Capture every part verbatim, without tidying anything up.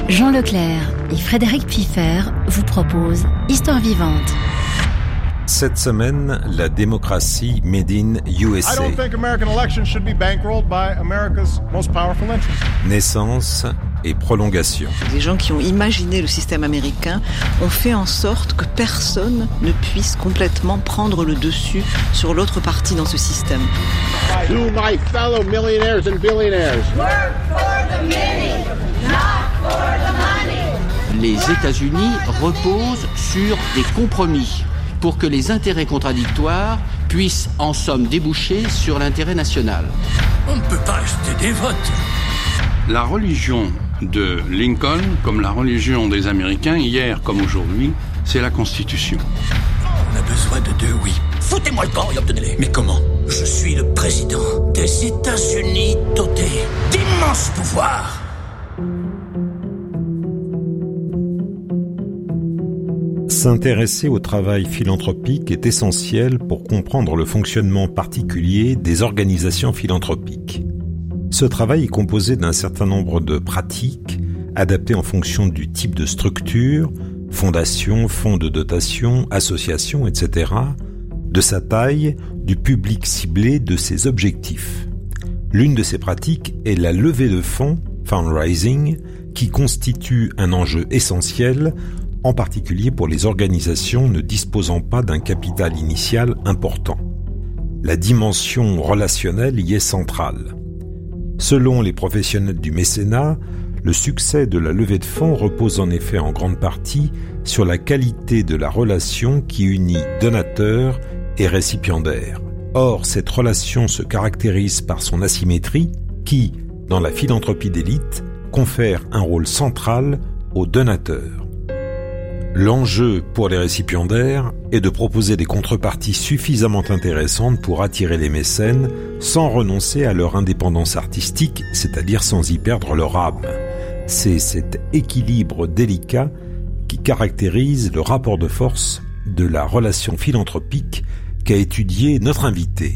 Jean Leclerc et Frédéric Piffer vous proposent Histoire vivante. Cette semaine, la démocratie made in U S A. I don't think American elections should be bankrolled by America's most powerful interests. Naissance et prolongation. Les gens qui ont imaginé le système américain ont fait en sorte que personne ne puisse complètement prendre le dessus sur l'autre partie dans ce système. To my fellow millionaires and billionaires. Work for the many, not for the money. Les États-Unis reposent sur des compromis pour que les intérêts contradictoires puissent en somme déboucher sur l'intérêt national. On ne peut pas acheter des votes. La religion de Lincoln, comme la religion des Américains, hier comme aujourd'hui, c'est la Constitution. On a besoin de deux oui. Foutez-moi le camp et obtenez-les. Mais comment ? Je suis le président des États-Unis doté d'immenses pouvoirs. S'intéresser au travail philanthropique est essentiel pour comprendre le fonctionnement particulier des organisations philanthropiques. Ce travail est composé d'un certain nombre de pratiques adaptées en fonction du type de structure, fondation, fonds de dotation, association, et cetera, de sa taille, du public ciblé, de ses objectifs. L'une de ces pratiques est la levée de fonds, fundraising, qui constitue un enjeu essentiel, en particulier pour les organisations ne disposant pas d'un capital initial important. La dimension relationnelle y est centrale. Selon les professionnels du mécénat, le succès de la levée de fonds repose en effet en grande partie sur la qualité de la relation qui unit donateur et récipiendaire. Or, cette relation se caractérise par son asymétrie qui, dans la philanthropie d'élite, confère un rôle central aux donateurs. L'enjeu pour les récipiendaires est de proposer des contreparties suffisamment intéressantes pour attirer les mécènes sans renoncer à leur indépendance artistique, c'est-à-dire sans y perdre leur âme. C'est cet équilibre délicat qui caractérise le rapport de force de la relation philanthropique qu'a étudié notre invité.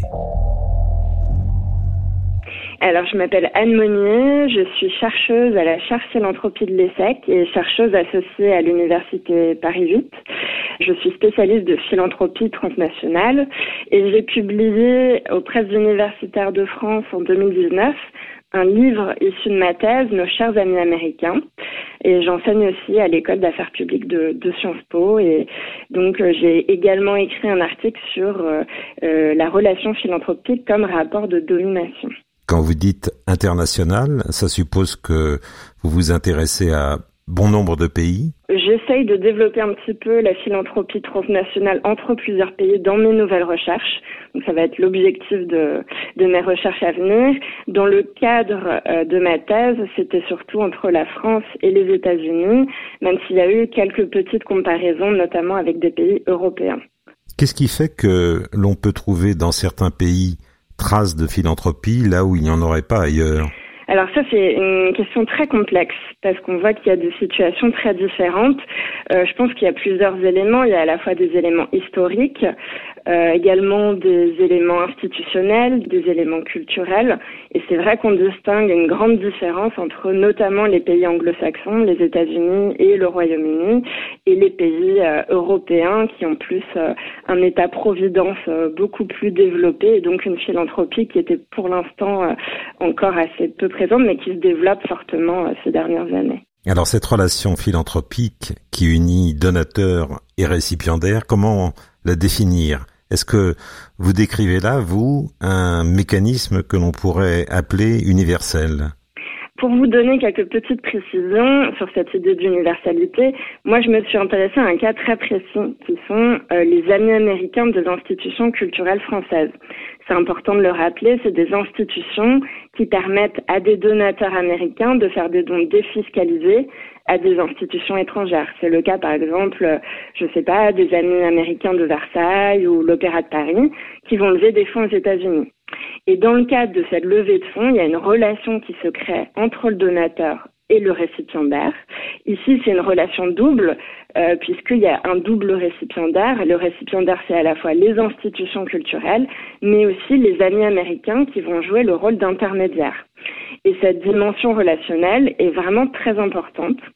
Alors, je m'appelle Anne Monnier, je suis chercheuse à la chaire philanthropie de l'ESSEC et chercheuse associée à l'université Paris huit. Je suis spécialiste de philanthropie transnationale et j'ai publié aux presses universitaires de France en deux mille dix-neuf un livre issu de ma thèse, Nos chers amis américains. Et j'enseigne aussi à l'école d'affaires publiques de, de Sciences Po. Et donc, euh, j'ai également écrit un article sur euh, euh, la relation philanthropique comme rapport de domination. Quand vous dites international, ça suppose que vous vous intéressez à bon nombre de pays. J'essaye de développer un petit peu la philanthropie transnationale entre plusieurs pays dans mes nouvelles recherches. Donc ça va être l'objectif de, de mes recherches à venir. Dans le cadre euh, de ma thèse, c'était surtout entre la France et les États-Unis, même s'il y a eu quelques petites comparaisons, notamment avec des pays européens. Qu'est-ce qui fait que l'on peut trouver dans certains pays traces de philanthropie là où il n'y en aurait pas ailleurs ? Alors ça, c'est une question très complexe parce qu'on voit qu'il y a des situations très différentes. Euh, je pense qu'il y a plusieurs éléments. Il y a à la fois des éléments historiques, euh, également des éléments institutionnels, des éléments culturels. Et c'est vrai qu'on distingue une grande différence entre notamment les pays anglo-saxons, les États-Unis et le Royaume-Uni, et les pays euh, européens qui ont plus euh, un État-providence euh, beaucoup plus développé et donc une philanthropie qui était pour l'instant euh, encore assez peu présente, mais qui se développe fortement euh, ces dernières années. Alors cette relation philanthropique qui unit donateurs et récipiendaires, comment la définir ? Est-ce que vous décrivez là, vous, un mécanisme que l'on pourrait appeler universel ? Pour vous donner quelques petites précisions sur cette idée d'universalité, moi je me suis intéressée à un cas très précis qui sont euh, les amis américains des institutions culturelles françaises. C'est important de le rappeler, c'est des institutions qui permettent à des donateurs américains de faire des dons défiscalisés à des institutions étrangères. C'est le cas par exemple, je sais pas, des amis américains de Versailles ou l'Opéra de Paris qui vont lever des fonds aux États-Unis. Et dans le cadre de cette levée de fonds, il y a une relation qui se crée entre le donateur et le récipiendaire. Ici, c'est une relation double, euh, puisqu'il y a un double récipiendaire. Le récipiendaire, c'est à la fois les institutions culturelles, mais aussi les amis américains qui vont jouer le rôle d'intermédiaire. Et cette dimension relationnelle est vraiment très importante.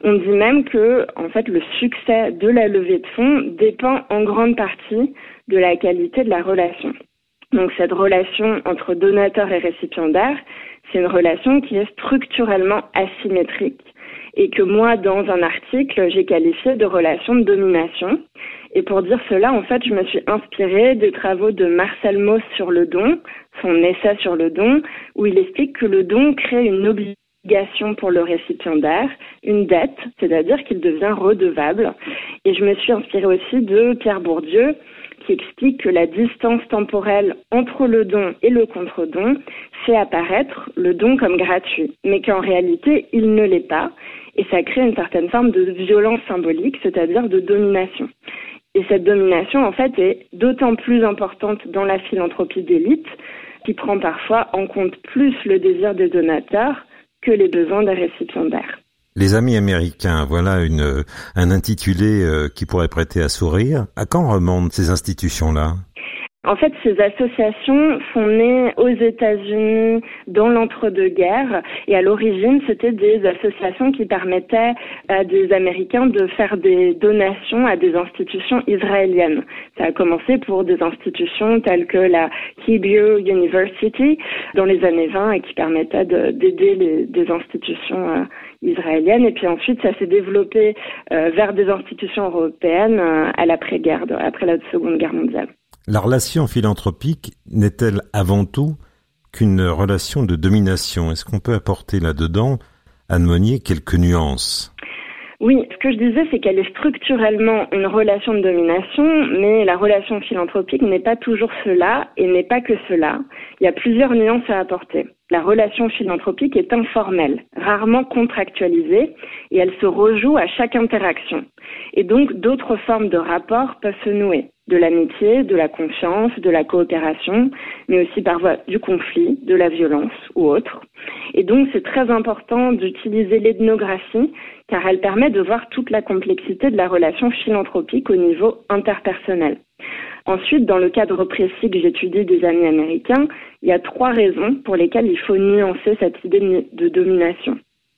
On dit même que, en fait, le succès de la levée de fonds dépend en grande partie de la qualité de la relation. Donc, cette relation entre donateur et récipiendaire, c'est une relation qui est structurellement asymétrique et que moi, dans un article, j'ai qualifié de relation de domination. Et pour dire cela, en fait, je me suis inspirée des travaux de Marcel Mauss sur le don, son essai sur le don, où il explique que le don crée une obligation pour le récipiendaire, une dette, c'est-à-dire qu'il devient redevable. Et je me suis inspirée aussi de Pierre Bourdieu, qui explique que la distance temporelle entre le don et le contre-don fait apparaître le don comme gratuit, mais qu'en réalité, il ne l'est pas. Et ça crée une certaine forme de violence symbolique, c'est-à-dire de domination. Et cette domination, en fait, est d'autant plus importante dans la philanthropie d'élite, qui prend parfois en compte plus le désir des donateurs que les besoins des récipiendaires. Les Amis américains, voilà une, un intitulé euh, qui pourrait prêter à sourire. À quand remontent ces institutions-là ? En fait, ces associations sont nées aux États-Unis dans l'entre-deux-guerres et à l'origine, c'était des associations qui permettaient à des Américains de faire des donations à des institutions israéliennes. Ça a commencé pour des institutions telles que la Hebrew University dans les années vingt et qui permettaient de, d'aider les, des institutions euh, israéliennes. Et puis ensuite, ça s'est développé euh, vers des institutions européennes euh, à l'après-guerre, après la Seconde Guerre mondiale. La relation philanthropique n'est-elle avant tout qu'une relation de domination ? Est-ce qu'on peut apporter là-dedans, Anne Monnier, quelques nuances ? Oui, ce que je disais, c'est qu'elle est structurellement une relation de domination, mais la relation philanthropique n'est pas toujours cela et n'est pas que cela. Il y a plusieurs nuances à apporter. La relation philanthropique est informelle, rarement contractualisée, et elle se rejoue à chaque interaction. Et donc, d'autres formes de rapports peuvent se nouer. De l'amitié, de la confiance, de la coopération, mais aussi parfois du conflit, de la violence ou autre. Et donc, c'est très important d'utiliser l'ethnographie, car elle permet de voir toute la complexité de la relation philanthropique au niveau interpersonnel. Ensuite, dans le cadre précis que j'étudie des Amis américains, il y a trois raisons pour lesquelles il faut nuancer cette idée de domination.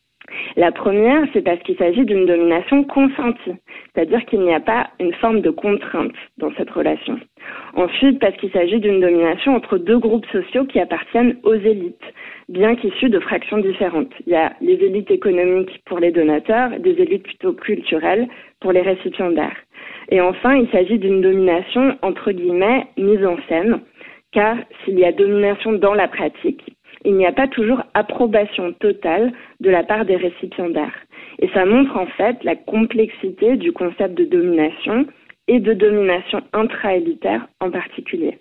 La première, c'est parce qu'il s'agit d'une domination consentie, c'est-à-dire qu'il n'y a pas une forme de contrainte dans cette relation. Ensuite, parce qu'il s'agit d'une domination entre deux groupes sociaux qui appartiennent aux élites, bien qu'issus de fractions différentes. Il y a les élites économiques pour les donateurs, des élites plutôt culturelles pour les récipiendaires. Et enfin, il s'agit d'une domination, entre guillemets, mise en scène, car s'il y a domination dans la pratique, il n'y a pas toujours approbation totale de la part des récipiendaires. Et ça montre en fait la complexité du concept de domination et de domination intra-élitaire en particulier.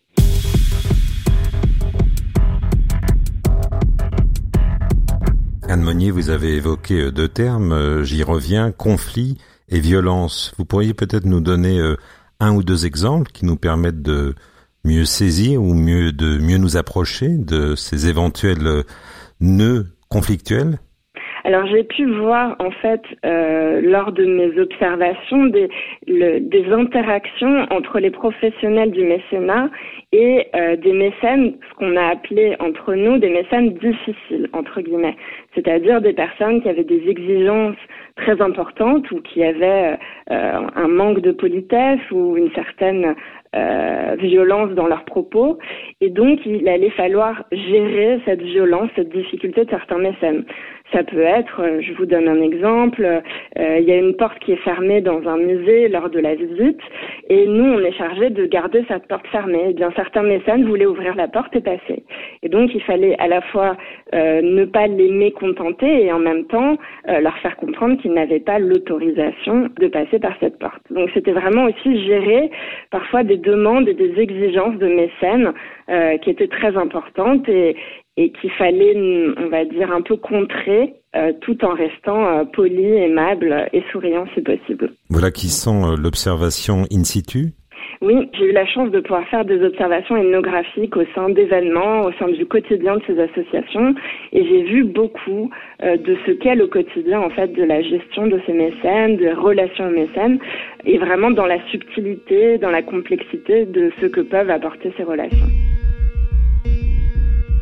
Anne Monnier, vous avez évoqué deux termes, j'y reviens, conflit et violence. Vous pourriez peut-être nous donner un ou deux exemples qui nous permettent de mieux saisir ou mieux de mieux nous approcher de ces éventuels nœuds conflictuels ? Alors j'ai pu voir en fait euh, lors de mes observations des, le, des interactions entre les professionnels du mécénat et euh, des mécènes, ce qu'on a appelé entre nous des mécènes difficiles entre guillemets, c'est-à-dire des personnes qui avaient des exigences très importantes ou qui avaient euh, un manque de politesse ou une certaine Euh, violence dans leurs propos, et donc il allait falloir gérer cette violence, cette difficulté de certains mécènes. Ça peut être, je vous donne un exemple, euh, il y a une porte qui est fermée dans un musée lors de la visite, et nous on est chargé de garder cette porte fermée. Et bien certains mécènes voulaient ouvrir la porte et passer. Et donc il fallait à la fois euh, ne pas les mécontenter et en même temps euh, leur faire comprendre qu'ils n'avaient pas l'autorisation de passer par cette porte. Donc c'était vraiment aussi gérer parfois des demandes et des exigences de mécènes euh, qui étaient très importantes et, et qu'il fallait, on va dire, un peu contrer euh, tout en restant euh, poli, aimable et souriant si possible. Voilà qui sent euh, l'observation in situ. Oui, j'ai eu la chance de pouvoir faire des observations ethnographiques au sein d'événements, au sein du quotidien de ces associations, et j'ai vu beaucoup euh, de ce qu'est le quotidien en fait de la gestion de ces mécènes, des relations aux mécènes, et vraiment dans la subtilité, dans la complexité de ce que peuvent apporter ces relations.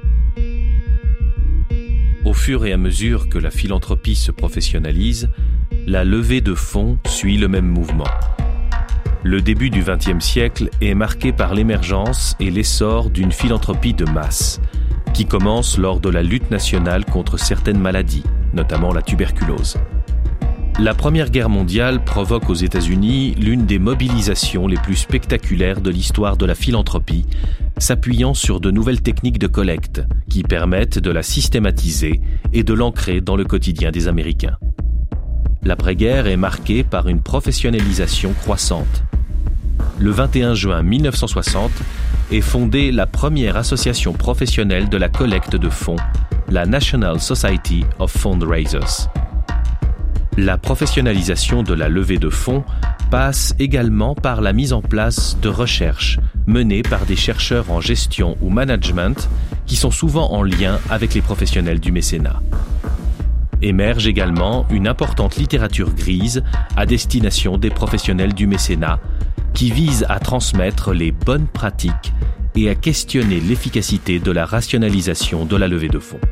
Au fur et à mesure que la philanthropie se professionnalise, la levée de fonds suit le même mouvement. Le début du vingtième siècle est marqué par l'émergence et l'essor d'une philanthropie de masse, qui commence lors de la lutte nationale contre certaines maladies, notamment la tuberculose. La Première Guerre mondiale provoque aux États-Unis l'une des mobilisations les plus spectaculaires de l'histoire de la philanthropie, s'appuyant sur de nouvelles techniques de collecte qui permettent de la systématiser et de l'ancrer dans le quotidien des Américains. L'après-guerre est marquée par une professionnalisation croissante. Le vingt et un juin mille neuf cent soixante est fondée la première association professionnelle de la collecte de fonds, la National Society of Fundraisers. La professionnalisation de la levée de fonds passe également par la mise en place de recherches menées par des chercheurs en gestion ou management qui sont souvent en lien avec les professionnels du mécénat. Émerge également une importante littérature grise à destination des professionnels du mécénat qui vise à transmettre les bonnes pratiques et à questionner l'efficacité de la rationalisation de la levée de fonds.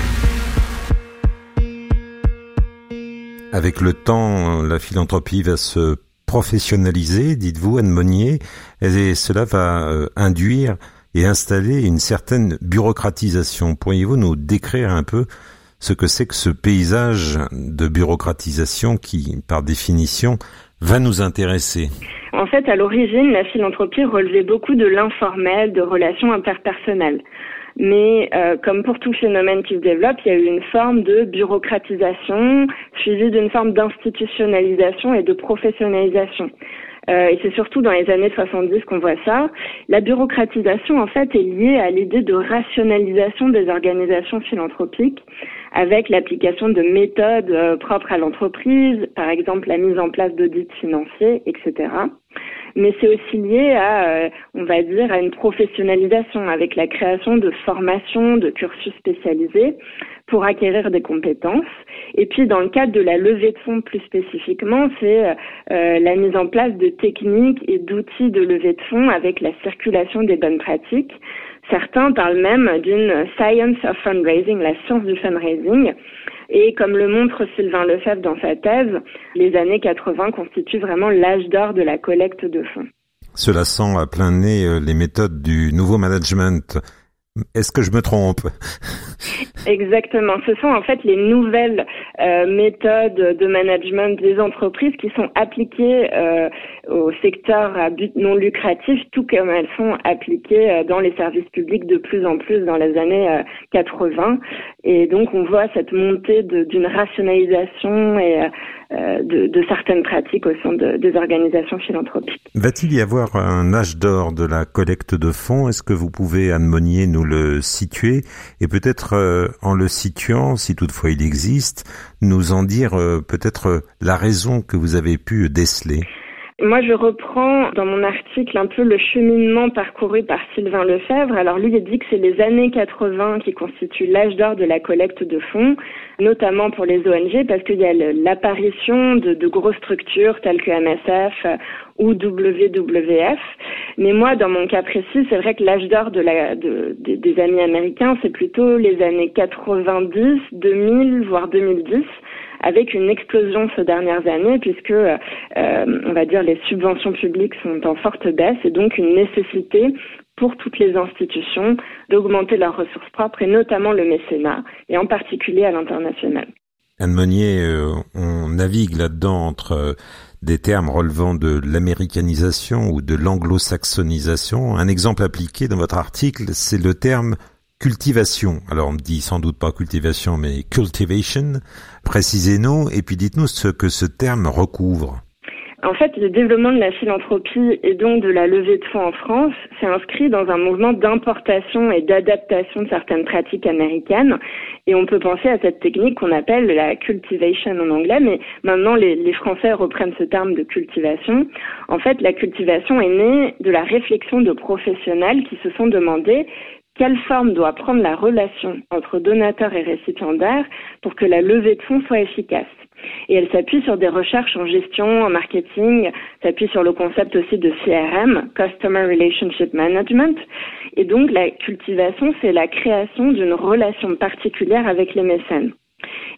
Avec le temps, la philanthropie va se professionnaliser, dites-vous, Anne Monnier, et cela va induire et installer une certaine bureaucratisation. Pourriez-vous nous décrire un peu ce que c'est que ce paysage de bureaucratisation qui, par définition, va nous intéresser? En fait, à l'origine, la philanthropie relevait beaucoup de l'informel, de relations interpersonnelles. Mais euh, comme pour tout phénomène qui se développe, il y a eu une forme de bureaucratisation suivie d'une forme d'institutionnalisation et de professionnalisation. Euh, et c'est surtout dans les années soixante-dix qu'on voit ça. La bureaucratisation, en fait, est liée à l'idée de rationalisation des organisations philanthropiques avec l'application de méthodes euh, propres à l'entreprise, par exemple la mise en place d'audits financiers, et cetera. Mais c'est aussi lié à, euh, on va dire, à une professionnalisation avec la création de formations, de cursus spécialisés pour acquérir des compétences. Et puis, dans le cadre de la levée de fonds plus spécifiquement, c'est euh, la mise en place de techniques et d'outils de levée de fonds avec la circulation des bonnes pratiques. Certains parlent même d'une science of fundraising, la science du fundraising. Et comme le montre Sylvain Lefebvre dans sa thèse, les années quatre-vingts constituent vraiment l'âge d'or de la collecte de fonds. Cela sent à plein nez les méthodes du nouveau management. Est-ce que je me trompe? Exactement. Ce sont en fait les nouvelles euh, méthodes de management des entreprises qui sont appliquées euh, au secteur à but non lucratif, tout comme elles sont appliquées euh, dans les services publics de plus en plus dans les années euh, quatre-vingts. Et donc on voit cette montée de, d'une rationalisation et euh, de, de certaines pratiques au sein de, des organisations philanthropiques. Va-t-il y avoir un âge d'or de la collecte de fonds? Est-ce que vous pouvez, Anne Monnier, nous le situer et peut-être euh, en le situant, si toutefois il existe, nous en dire euh, peut-être euh, la raison que vous avez pu déceler? Moi, je reprends dans mon article un peu le cheminement parcouru par Sylvain Lefebvre. Alors lui, il dit que c'est les années quatre-vingts qui constituent l'âge d'or de la collecte de fonds, notamment pour les O N G, parce qu'il y a l'apparition de, de grosses structures telles que M S F ou W W F. Mais moi, dans mon cas précis, c'est vrai que l'âge d'or de la, de, de, des amis américains, c'est plutôt les années quatre-vingt-dix, deux mille, voire deux mille dix, avec une explosion ces dernières années, puisque, euh, on va dire, les subventions publiques sont en forte baisse, et donc une nécessité pour toutes les institutions d'augmenter leurs ressources propres, et notamment le mécénat, et en particulier à l'international. Anne Monnier, euh, on navigue là-dedans entre euh, des termes relevant de l'américanisation ou de l'anglo-saxonisation. Un exemple appliqué dans votre article, c'est le terme cultivation. Alors on me dit sans doute pas cultivation, mais cultivation. Précisez-nous et puis dites-nous ce que ce terme recouvre. En fait, le développement de la philanthropie et donc de la levée de fonds en France s'est inscrit dans un mouvement d'importation et d'adaptation de certaines pratiques américaines. Et on peut penser à cette technique qu'on appelle la cultivation en anglais, mais maintenant les, les Français reprennent ce terme de cultivation. En fait, la cultivation est née de la réflexion de professionnels qui se sont demandé quelle forme doit prendre la relation entre donateur et récipiendaire pour que la levée de fonds soit efficace. Et elle s'appuie sur des recherches en gestion, en marketing, s'appuie sur le concept aussi de C R M, Customer Relationship Management. Et donc la cultivation, c'est la création d'une relation particulière avec les mécènes.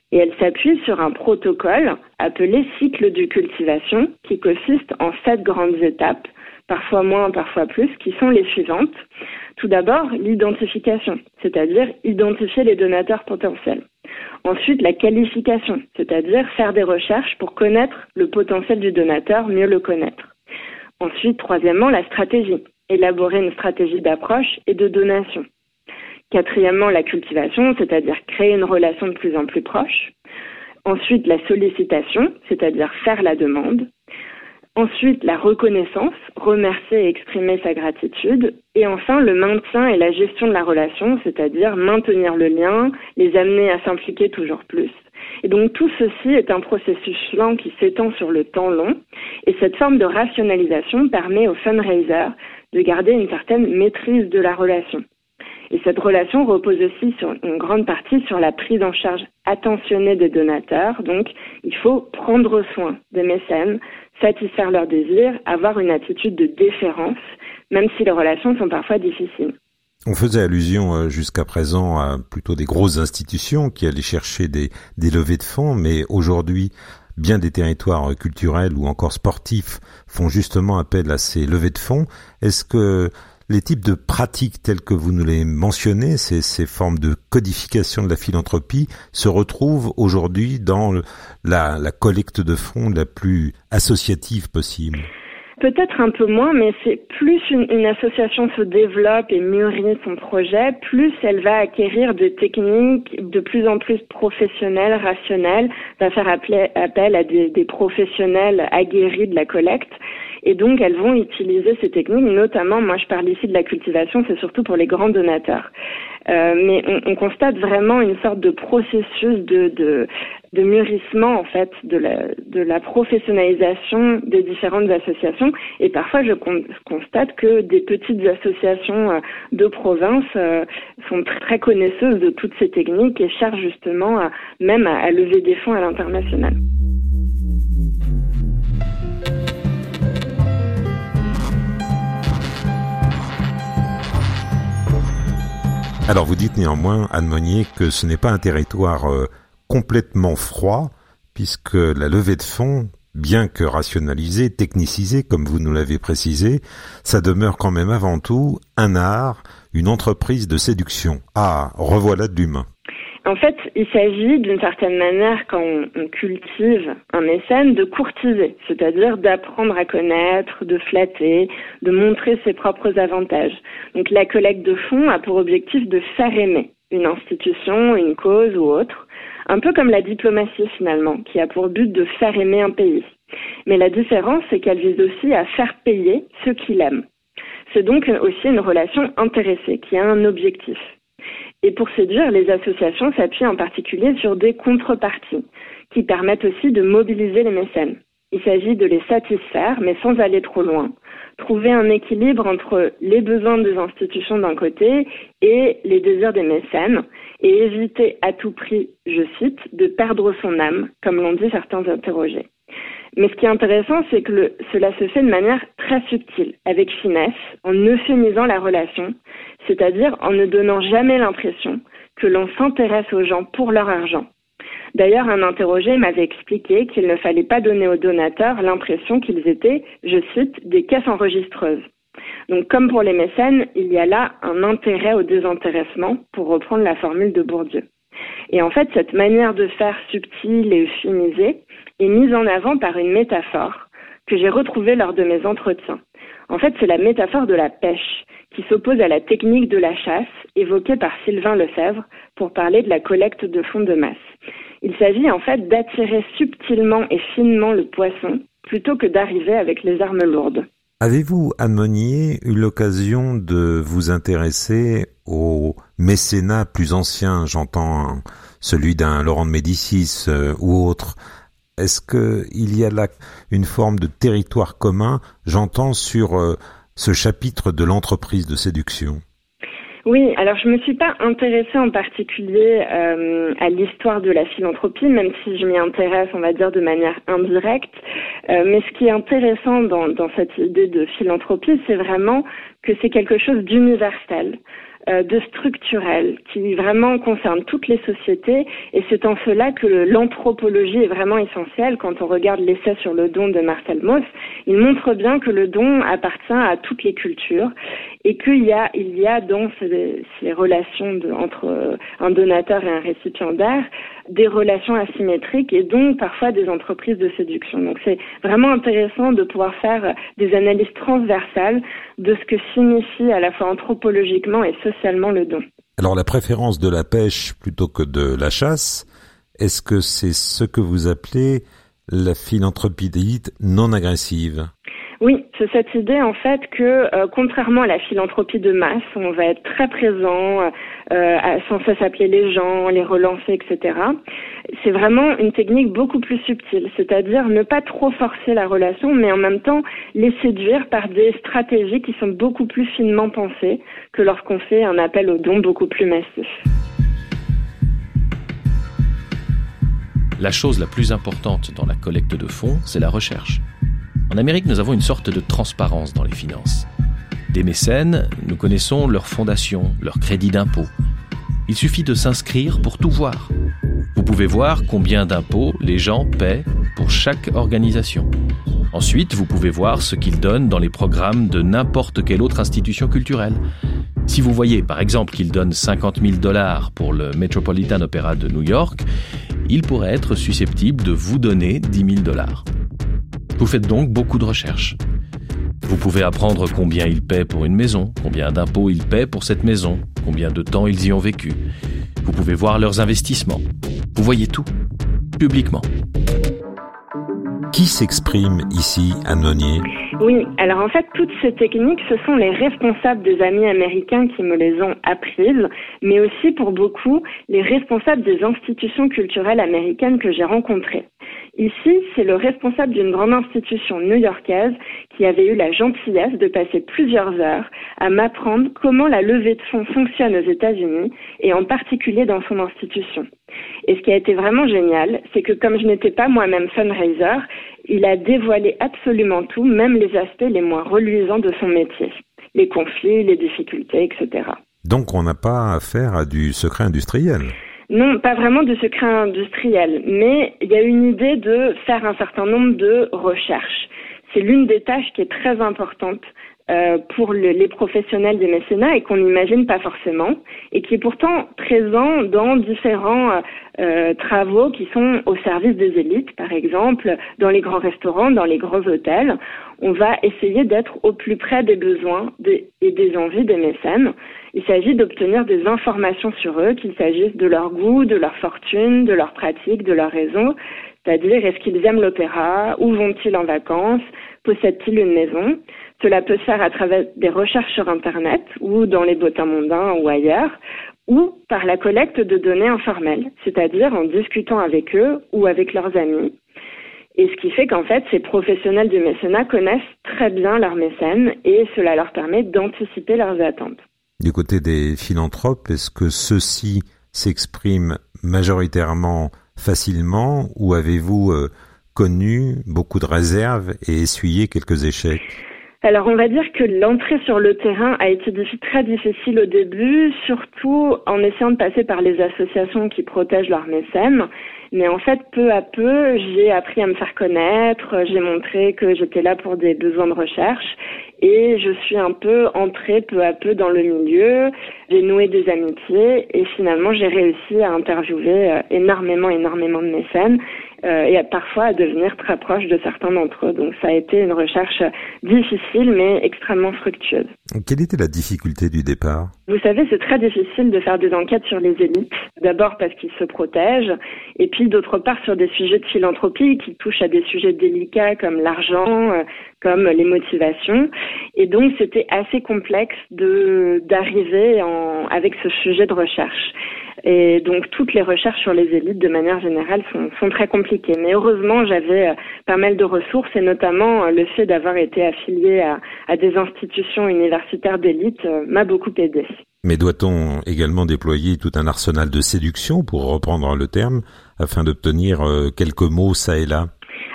Et elle s'appuie sur un protocole appelé cycle de cultivation qui consiste en sept grandes étapes, parfois moins, parfois plus, qui sont les suivantes. Tout d'abord, l'identification, c'est-à-dire identifier les donateurs potentiels. Ensuite, la qualification, c'est-à-dire faire des recherches pour connaître le potentiel du donateur, mieux le connaître. Ensuite, troisièmement, la stratégie, élaborer une stratégie d'approche et de donation. Quatrièmement, la cultivation, c'est-à-dire créer une relation de plus en plus proche. Ensuite, la sollicitation, c'est-à-dire faire la demande. Ensuite, la reconnaissance, remercier et exprimer sa gratitude. Et enfin, le maintien et la gestion de la relation, c'est-à-dire maintenir le lien, les amener à s'impliquer toujours plus. Et donc tout ceci est un processus lent qui s'étend sur le temps long. Et cette forme de rationalisation permet aux fundraisers de garder une certaine maîtrise de la relation. Et cette relation repose aussi sur une grande partie sur la prise en charge attentionnée des donateurs. Donc, il faut prendre soin des mécènes, satisfaire leurs désirs, avoir une attitude de déférence, même si les relations sont parfois difficiles. On faisait allusion jusqu'à présent à plutôt des grosses institutions qui allaient chercher des, des levées de fonds, mais aujourd'hui, bien des territoires culturels ou encore sportifs font justement appel à ces levées de fonds. Est-ce que les types de pratiques telles que vous nous les mentionnez, ces, ces formes de codification de la philanthropie, se retrouvent aujourd'hui dans la, la collecte de fonds la plus associative possible? Peut-être un peu moins, mais c'est plus une, une association se développe et mûrit son projet, plus elle va acquérir des techniques de plus en plus professionnelles, rationnelles, va faire appel, appel à des, des professionnels aguerris de la collecte. Et donc, elles vont utiliser ces techniques, notamment, moi je parle ici de la cultivation, c'est surtout pour les grands donateurs. Euh, mais on, on constate vraiment une sorte de processus de, de, de mûrissement, en fait, de la, de la professionnalisation des différentes associations. Et parfois, je con, constate que des petites associations de province euh, sont très connaisseuses de toutes ces techniques et cherchent justement à, même à, à lever des fonds à l'international. Alors vous dites néanmoins, Anne Monnier, que ce n'est pas un territoire euh, complètement froid, puisque la levée de fonds, bien que rationalisée, technicisée, comme vous nous l'avez précisé, ça demeure quand même avant tout un art, une entreprise de séduction. Ah, revoilà de l'humain. En fait, il s'agit d'une certaine manière, quand on, on cultive un mécène, de courtiser, c'est-à-dire d'apprendre à connaître, de flatter, de montrer ses propres avantages. Donc la collecte de fonds a pour objectif de faire aimer une institution, une cause ou autre, un peu comme la diplomatie finalement, qui a pour but de faire aimer un pays. Mais la différence, c'est qu'elle vise aussi à faire payer ceux qui l'aiment. C'est donc aussi une relation intéressée, qui a un objectif. Et pour séduire, les associations s'appuient en particulier sur des contreparties qui permettent aussi de mobiliser les mécènes. Il s'agit de les satisfaire, mais sans aller trop loin. Trouver un équilibre entre les besoins des institutions d'un côté et les désirs des mécènes et éviter à tout prix, je cite, de perdre son âme, comme l'ont dit certains interrogés. Mais ce qui est intéressant, c'est que le, cela se fait de manière très subtile, avec finesse, en euphémisant la relation, c'est-à-dire en ne donnant jamais l'impression que l'on s'intéresse aux gens pour leur argent. D'ailleurs, un interrogé m'avait expliqué qu'il ne fallait pas donner aux donateurs l'impression qu'ils étaient, je cite, des caisses enregistreuses. Donc, comme pour les mécènes, il y a là un intérêt au désintéressement, pour reprendre la formule de Bourdieu. Et en fait, cette manière de faire subtile et euphémisée est mise en avant par une métaphore que j'ai retrouvée lors de mes entretiens. En fait, c'est la métaphore de la pêche, qui s'oppose à la technique de la chasse évoquée par Sylvain Lefebvre pour parler de la collecte de fonds de masse. Il s'agit en fait d'attirer subtilement et finement le poisson plutôt que d'arriver avec les armes lourdes. Avez-vous, Anne Monnier, eu l'occasion de vous intéresser au mécénat plus ancien, j'entends celui d'un Laurent de Médicis euh, ou autre? Est-ce qu'il y a là une forme de territoire commun, j'entends, sur euh, ce chapitre de l'entreprise de séduction? Oui, alors je me suis pas intéressée en particulier euh, à l'histoire de la philanthropie, même si je m'y intéresse, on va dire, de manière indirecte. Euh, mais ce qui est intéressant dans, dans cette idée de philanthropie, c'est vraiment que c'est quelque chose d'universel. euh, de structurel qui vraiment concerne toutes les sociétés, et c'est en cela que l'anthropologie est vraiment essentielle. Quand on regarde l'essai sur le don de Marcel Mauss, il montre bien que le don appartient à toutes les cultures et qu'il y a, il y a dans ces, ces relations de, entre un donateur et un récipiendaire des relations asymétriques et donc parfois des entreprises de séduction. Donc c'est vraiment intéressant de pouvoir faire des analyses transversales de ce que signifie à la fois anthropologiquement et socialement le don. Alors la préférence de la pêche plutôt que de la chasse, est-ce que c'est ce que vous appelez la philanthropie dite non agressive ? Oui, c'est cette idée en fait que euh, contrairement à la philanthropie de masse, où on va être très présent, euh, à, sans cesse appeler les gens, les relancer, et cetera. C'est vraiment une technique beaucoup plus subtile, c'est-à-dire ne pas trop forcer la relation, mais en même temps les séduire par des stratégies qui sont beaucoup plus finement pensées que lorsqu'on fait un appel aux dons beaucoup plus massif. La chose la plus importante dans la collecte de fonds, c'est la recherche. En Amérique, nous avons une sorte de transparence dans les finances. Des mécènes, nous connaissons leur fondation, leur crédit d'impôt. Il suffit de s'inscrire pour tout voir. Vous pouvez voir combien d'impôts les gens paient pour chaque organisation. Ensuite, vous pouvez voir ce qu'ils donnent dans les programmes de n'importe quelle autre institution culturelle. Si vous voyez, par exemple, qu'ils donnent cinquante mille dollars pour le Metropolitan Opera de New York, il pourrait être susceptible de vous donner dix mille dollars. Vous faites donc beaucoup de recherches. Vous pouvez apprendre combien ils paient pour une maison, combien d'impôts ils paient pour cette maison, combien de temps ils y ont vécu. Vous pouvez voir leurs investissements. Vous voyez tout, publiquement. Qui s'exprime ici à Nonier ? Oui, alors en fait, toutes ces techniques, ce sont les responsables des amis américains qui me les ont apprises, mais aussi pour beaucoup, les responsables des institutions culturelles américaines que j'ai rencontrées. Ici, c'est le responsable d'une grande institution new-yorkaise qui avait eu la gentillesse de passer plusieurs heures à m'apprendre comment la levée de fonds fonctionne aux États-Unis et en particulier dans son institution. Et ce qui a été vraiment génial, c'est que comme je n'étais pas moi-même fundraiser, il a dévoilé absolument tout, même les aspects les moins reluisants de son métier. Les conflits, les difficultés, et cetera. Donc on n'a pas affaire à du secret industriel ? Non, pas vraiment de secret industriel, mais il y a une idée de faire un certain nombre de recherches. C'est l'une des tâches qui est très importante euh, pour le, les professionnels des mécénats et qu'on n'imagine pas forcément, et qui est pourtant présent dans différents euh, travaux qui sont au service des élites, par exemple, dans les grands restaurants, dans les grands hôtels. On va essayer d'être au plus près des besoins des, et des envies des mécènes. Il s'agit d'obtenir des informations sur eux, qu'il s'agisse de leur goût, de leur fortune, de leurs pratiques, de leur réseau, c'est-à-dire est-ce qu'ils aiment l'opéra, où vont-ils en vacances, possèdent-ils une maison. Cela peut se faire à travers des recherches sur Internet ou dans les bulletins mondains ou ailleurs, ou par la collecte de données informelles, c'est-à-dire en discutant avec eux ou avec leurs amis. Et ce qui fait qu'en fait, ces professionnels du mécénat connaissent très bien leurs mécènes et cela leur permet d'anticiper leurs attentes. Du côté des philanthropes, est-ce que ceux-ci s'expriment majoritairement facilement ou avez-vous euh, connu beaucoup de réserves et essuyé quelques échecs ? Alors on va dire que l'entrée sur le terrain a été très difficile au début, surtout en essayant de passer par les associations qui protègent leurs mécènes. Mais en fait, peu à peu, j'ai appris à me faire connaître, j'ai montré que j'étais là pour des besoins de recherche et je suis un peu entrée peu à peu dans le milieu, j'ai noué des amitiés et finalement j'ai réussi à interviewer énormément, énormément de mécènes euh, et à, parfois à devenir très proche de certains d'entre eux. Donc ça a été une recherche difficile mais extrêmement fructueuse. Quelle était la difficulté du départ ? Vous savez, c'est très difficile de faire des enquêtes sur les élites. D'abord parce qu'ils se protègent et puis d'autre part sur des sujets de philanthropie qui touchent à des sujets délicats comme l'argent, euh, comme les motivations. Et donc c'était assez complexe de d'arriver en, avec ce sujet de recherche. Et donc toutes les recherches sur les élites de manière générale sont, sont très compliquées. Mais heureusement j'avais euh, pas mal de ressources et notamment euh, le fait d'avoir été affiliée à, à des institutions universitaires d'élite euh, m'a beaucoup aidée. Mais doit-on également déployer tout un arsenal de séduction, pour reprendre le terme, afin d'obtenir euh, quelques mots ça et là ?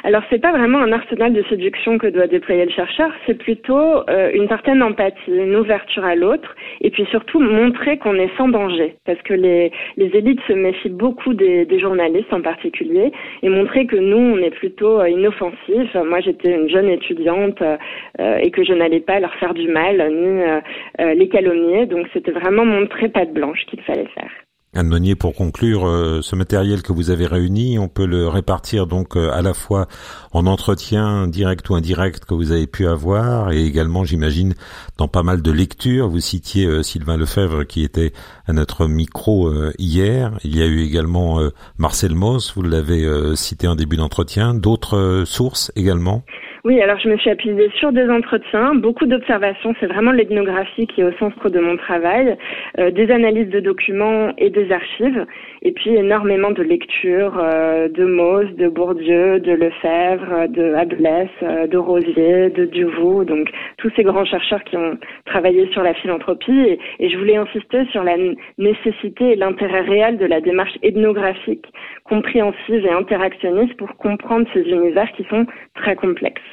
Alors, c'est pas vraiment un arsenal de séduction que doit déployer le chercheur, c'est plutôt euh, une certaine empathie, une ouverture à l'autre, et puis surtout montrer qu'on est sans danger, parce que les, les élites se méfient beaucoup des, des journalistes en particulier, et montrer que nous, on est plutôt euh, inoffensifs. Moi, j'étais une jeune étudiante euh, et que je n'allais pas leur faire du mal, ni euh, euh, les calomnier, donc c'était vraiment montrer patte blanche qu'il fallait faire. Anne Monnier, pour conclure, euh, ce matériel que vous avez réuni, on peut le répartir donc euh, à la fois en entretien direct ou indirect que vous avez pu avoir, et également, j'imagine, dans pas mal de lectures. Vous citiez euh, Sylvain Lefebvre qui était à notre micro euh, hier. Il y a eu également euh, Marcel Mauss, vous l'avez euh, cité en début d'entretien. D'autres euh, sources également ? Oui, alors je me suis appuyée sur des entretiens, beaucoup d'observations, c'est vraiment l'ethnographie qui est au centre de mon travail, euh, des analyses de documents et des archives, et puis énormément de lectures euh, de Mauss, de Bourdieu, de Lefebvre, de Ablès, euh, de Rosier, de Duvaux, donc tous ces grands chercheurs qui ont travaillé sur la philanthropie, et, et je voulais insister sur la nécessité et l'intérêt réel de la démarche ethnographique, compréhensive et interactionniste pour comprendre ces univers qui sont très complexes.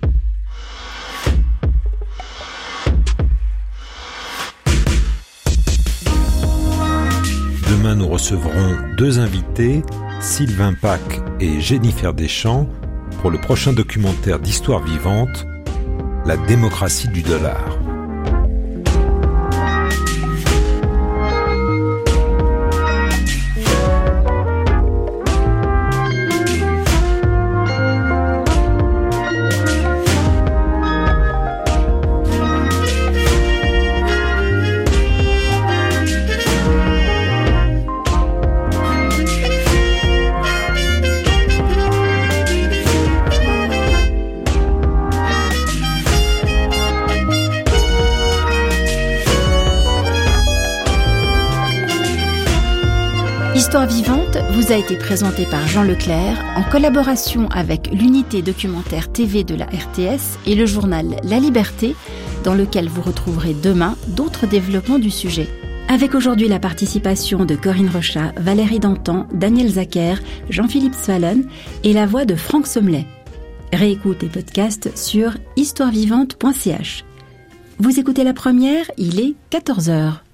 Demain, nous recevrons deux invités, Sylvain Pack et Jennifer Deschamps, pour le prochain documentaire d'Histoire vivante, La démocratie du dollar. Histoire vivante vous a été présentée par Jean Leclerc en collaboration avec l'unité documentaire T V de la R T S et le journal La Liberté, dans lequel vous retrouverez demain d'autres développements du sujet. Avec aujourd'hui la participation de Corinne Rochat, Valérie Dantan, Daniel Zacher, Jean-Philippe Swallen et la voix de Franck Sommelet. Réécoute et podcast sur histoire vivante point c h. Vous écoutez La Première, il est quatorze heures.